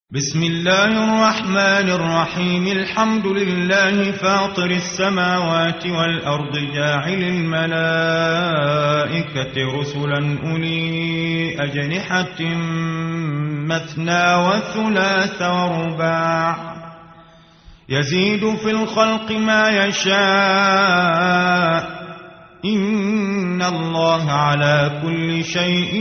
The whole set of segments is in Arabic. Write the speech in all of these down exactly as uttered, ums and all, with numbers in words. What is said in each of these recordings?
بسم الله الرحمن الرحيم. الحمد لله فاطر السماوات والأرض جاعل الملائكة رسلا أولي أجنحة مثنى وثلاث ورباع يزيد في الخلق ما يشاء إن الله على كل شيء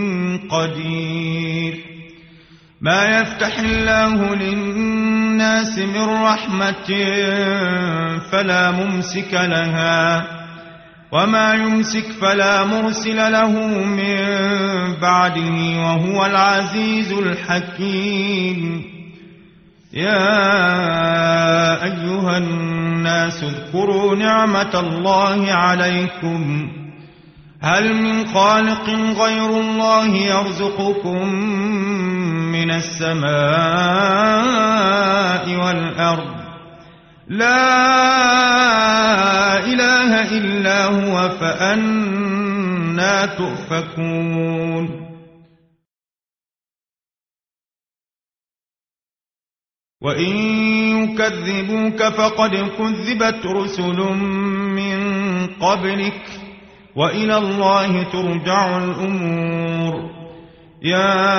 قدير. ما يفتح الله للناس من رحمة فلا ممسك لها وما يمسك فلا مرسل له من بعده وهو العزيز الحكيم. يا أيها الناس اذكروا نعمة الله عليكم هل من خالق غير الله يرزقكم من السماء والأرض لا إله إلا هو فأنى تؤفكون. وإن يكذبوك فقد كذبت رسل من قبلك وإلى الله ترجع الأمور. يا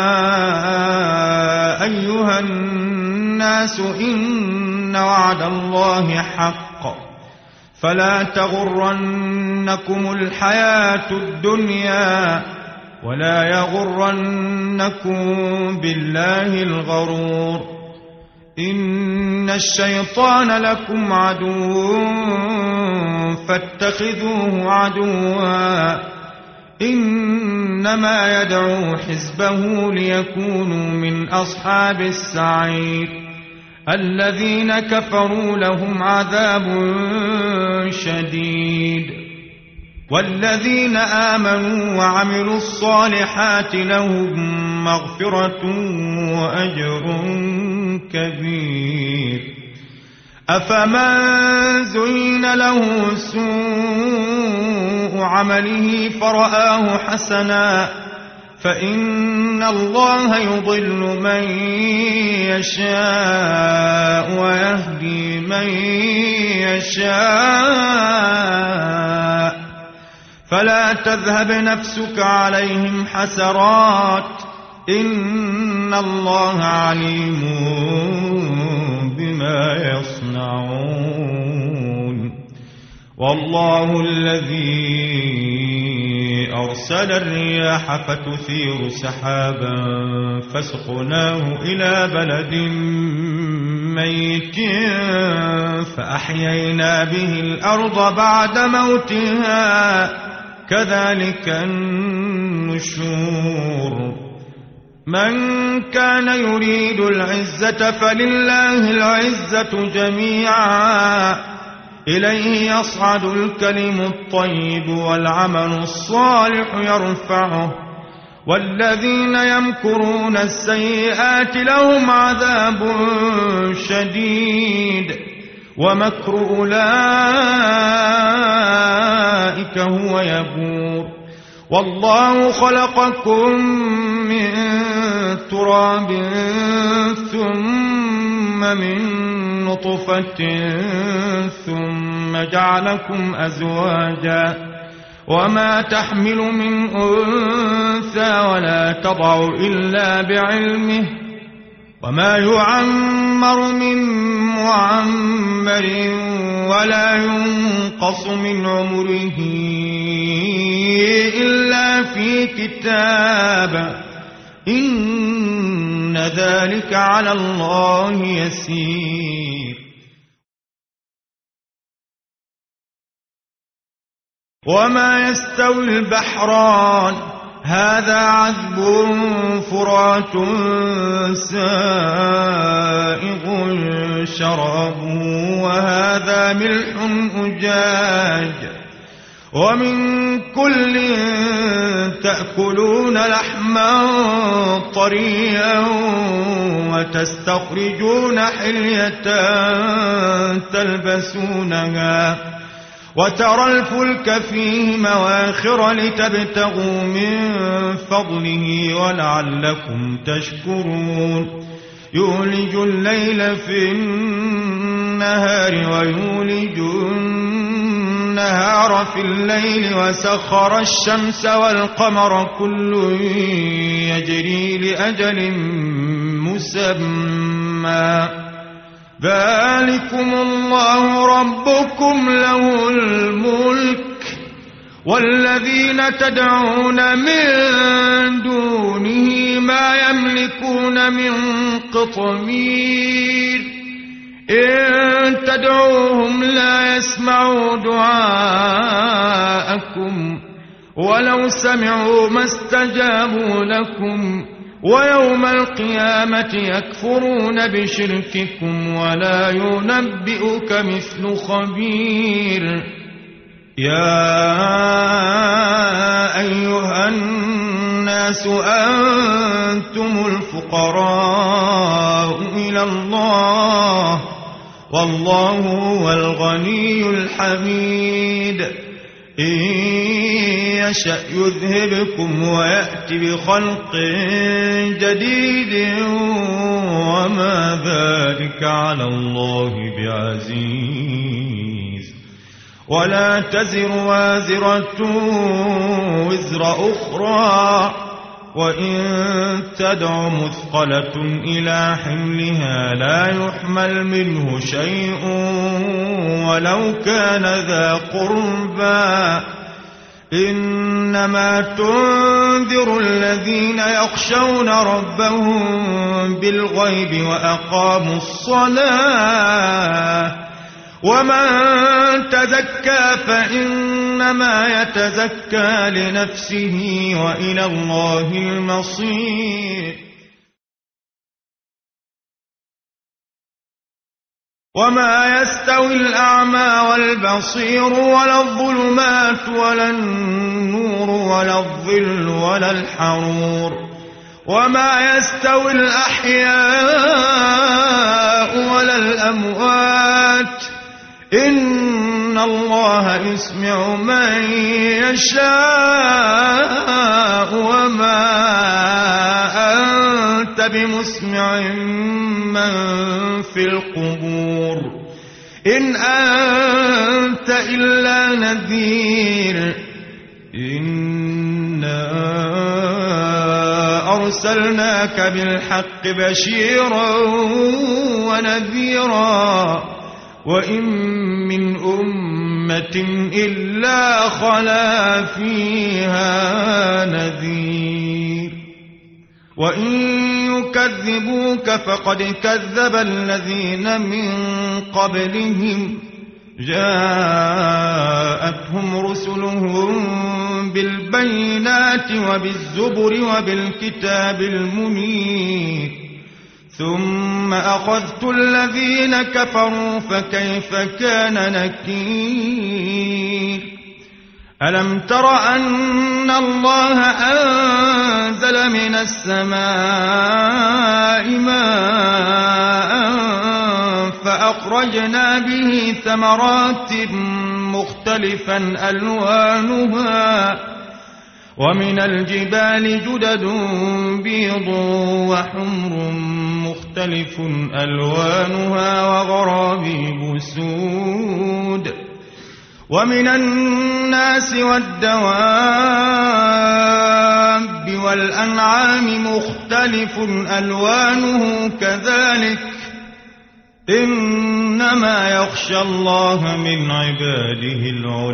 أيها الناس إن وعد الله حق فلا تغرنكم الحياة الدنيا ولا يغرنكم بالله الغرور. إن الشيطان لكم عدو فاتخذوه عدوا إنما يدعو حزبه ليكونوا من أصحاب السعير. الذين كفروا لهم عذاب شديد والذين آمنوا وعملوا الصالحات لهم مغفرة وأجر كبير. أفمن زين له سوء عمله فرآه حسنا فإن الله يضل من يشاء ويهدي من يشاء فلا تذهب نفسك عليهم حسرات إن الله عليم بما يصنعون. والله الذي أرسل الرياح فتثير سحابا فسقناه إلى بلد ميت فأحيينا به الأرض بعد موتها كذلك النشور. من كان يريد العزة فلله العزة جميعا إليه يصعد الكلم الطيب والعمل الصالح يرفعه والذين يمكرون السيئات لهم عذاب شديد ومكر أولئك هو يبور. والله خلقكم من تراب ثم من نطفة ثم جعلكم أزواجا وما تحمل من أنثى ولا تضع إلا بعلمه وما يعمر من معمر ولا ينقص من عمره إلا في كتاب إن ذلك على الله يسير. وما يستوي البحران هذا عذب فرات سائغ شرابه وهذا ملح أجاج ومن كل تأكلون لحما طريا وتستخرجون حلية تلبسونها وترى الفلك فيه مواخر لتبتغوا من فضله ولعلكم تشكرون يولج الليل في النهار ويولج النهار في الليل وسخر الشمس والقمر كل يجري لأجل مسمى ذلكم الله ربكم له الملك والذين تدعون من دونه ما يملكون من قطمير إن تدعوهم لا يسمعوا دعاءكم ولو سمعوا ما استجابوا لكم ويوم القيامة يكفرون بشرككم ولا ينبئك مثل خبير يا أيها الناس أنتم الفقراء إلى الله والله هو الغني الحميد إن يشأ يذهبكم ويأتي بخلق جديد وما ذلك على الله بعزيز ولا تزر وازرة وزر أخرى وإن تدع مثقلة إلى حملها لا يحمل منه شيء ولو كان ذا قربى إنما تنذر الذين يخشون ربهم بالغيب وأقاموا الصلاة ومن تزكى فإنما يتزكى لنفسه وإلى الله المصير وما يستوي الأعمى والبصير ولا الظلمات ولا النور ولا الظل ولا الحرور وما يستوي الأحياء ولا الأموات إن الله يسمع من يشاء وما أنت بمسمع من في القبور إن أنت إلا نذير إنا أرسلناك بالحق بشيرا ونذيرا وإن من أمة إلا خلا فيها نذير وإن يكذبوك فقد كذب الذين من قبلهم جاءتهم رسلهم بالبينات وبالزبر وبالكتاب المنير ثم أخذت الذين كفروا فكيف كان نكير ألم تر أن الله أنزل من السماء ماء فأخرجنا به ثمرات مختلفا ألوانها ومن الجبال جدد بيض وحمر مختلف ألوانها وغرابيب سود ومن الناس والدواب والأنعام مختلف ألوانه كذلك إنما يخشى الله من عباده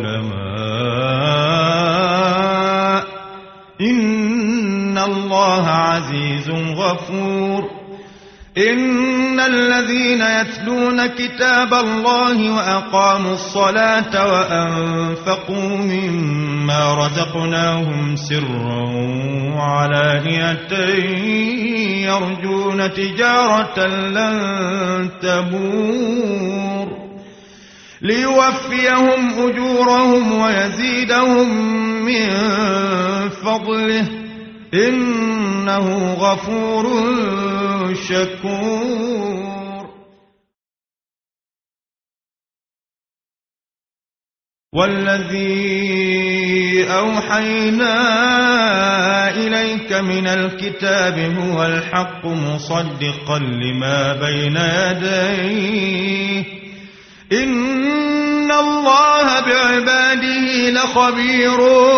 العلماء إن الله عزيز غفور إن الذين يتلون كتاب الله وأقاموا الصلاة وأنفقوا مما رزقناهم سرا وعلانية يرجون تجارة لن تبور ليوفيهم أجورهم ويزيدهم من فضله إنه غفور شكور والذي أوحينا إليك من الكتاب هو الحق مصدقا لما بين يديه إن الله بعباده لخبير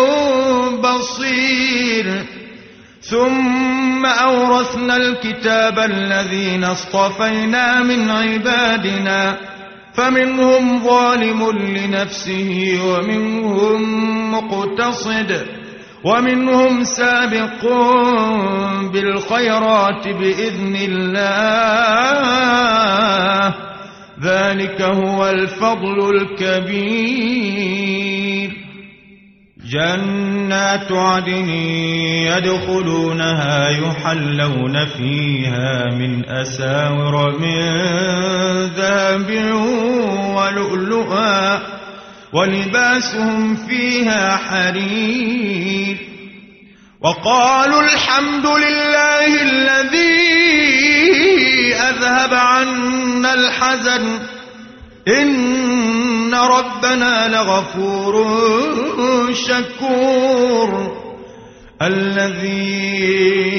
بصير ثم أورثنا الكتاب الذين اصطفينا من عبادنا فمنهم ظالم لنفسه ومنهم مقتصد ومنهم سابق بالخيرات بإذن الله ذلك هو الفضل الكبير جنات عدن يدخلونها يحلون فيها من أساور من ذهب ولؤلؤا ولباسهم فيها حرير وقالوا الحمد لله الذي أذهب عنا الحزن إن ربنا لغفور شكور الذي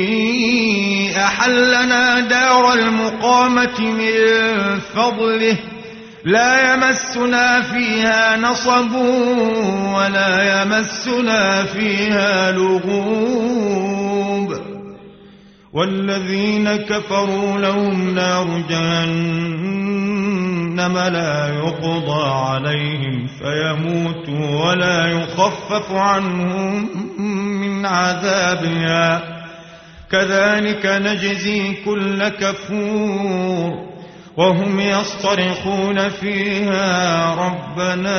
أحلنا دار المقامة من فضله لا يمسنا فيها نصب ولا يمسنا فيها لغوب والذين كفروا لهم نار جهنم لا يقضى عليهم فيموتوا ولا يخفف عنهم من عذابها كذلك نجزي كل كفور وهم يصطرخون فيها ربنا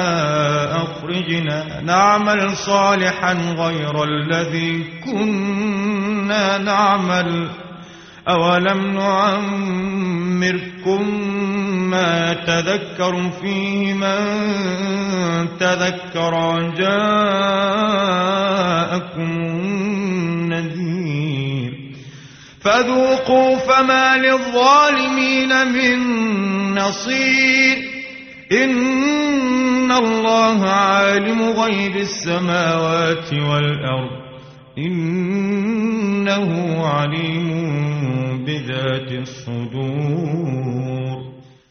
أخرجنا نعمل صالحا غير الذي كنا نعمل أولم نعمركم ما يتذكر فيه من تذكر وجاءكم النذير فذوقوا فما للظالمين من نصير إن الله عالم غيب السماوات والأرض إنه عليم بذات الصدور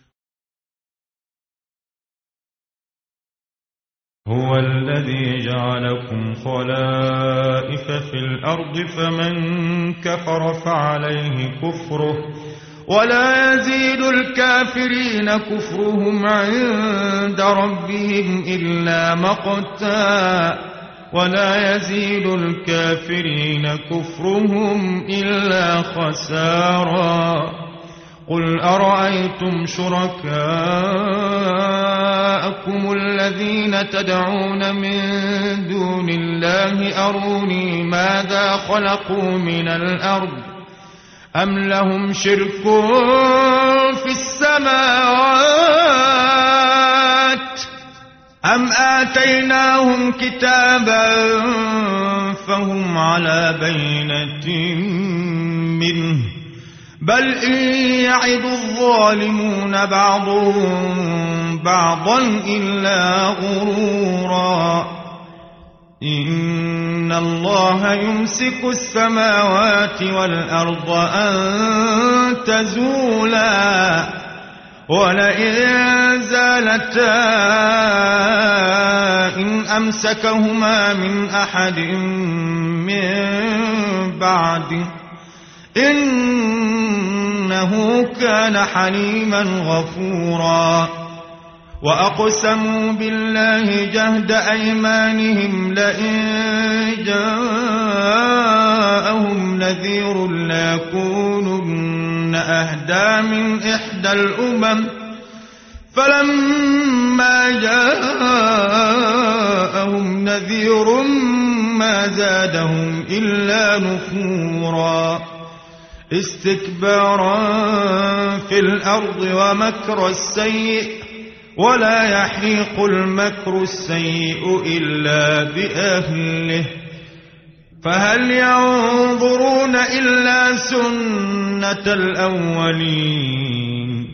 هو الذي جعلكم خلائف في الأرض فمن كفر فعليه كفره ولا يزيد الكافرين كفرهم عند ربهم إلا مقتا ولا يزيد الكافرين كفرهم إلا خسارا قل أرأيتم شركاءكم الذين تدعون من دون الله أروني ماذا خلقوا من الأرض أم لهم شرك في السماوات أم آتيناهم كتابا فهم على بينة منه بل إن يعد الظالمون بعضهم بعضا إلا غرورا إن الله يمسك السماوات والأرض أن تزولا ولئن زالتا إن أمسكهما من أحد من بعده إنه كان حليما غفورا وأقسموا بالله جهد أيمانهم لئن جاءهم نذير ليكونن أهدى من إحدى الأمم فلما جاءهم نذير ما زادهم إلا نفورا استكبارا في الأرض ومكر السيء ولا يحيق المكر السيء إلا بأهله فهل ينظرون إلا سنة الأولين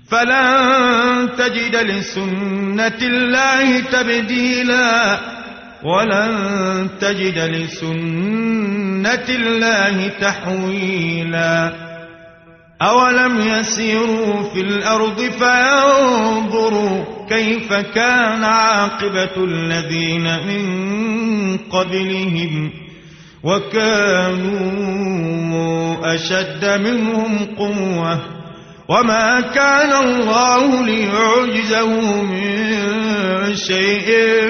فلن تجد لسنة الله تبديلا ولن تجد لسنة الله تحويلا أولم يسيروا في الأرض فينظروا كيف كان عاقبة الذين من قبلهم وكانوا أشد منهم قوة وما كان الله ليعجزه من شيء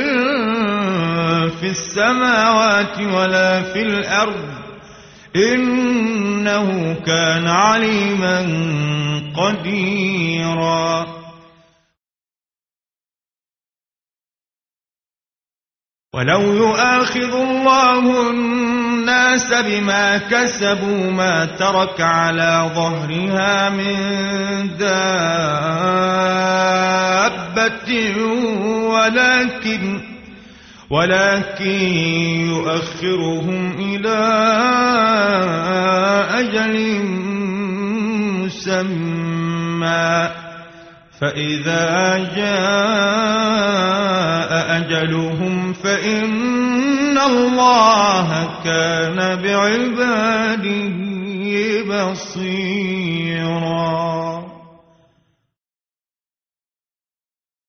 في السماوات ولا في الأرض إنه كان عليما قديرا ولو يؤاخذ الله الناس بما كسبوا ما ترك على ظهرها من دابة ولكن ولكن يؤخرهم إلى أجل مسمى فإذا جاء أجلهم فإن الله كان بعباده بصيرا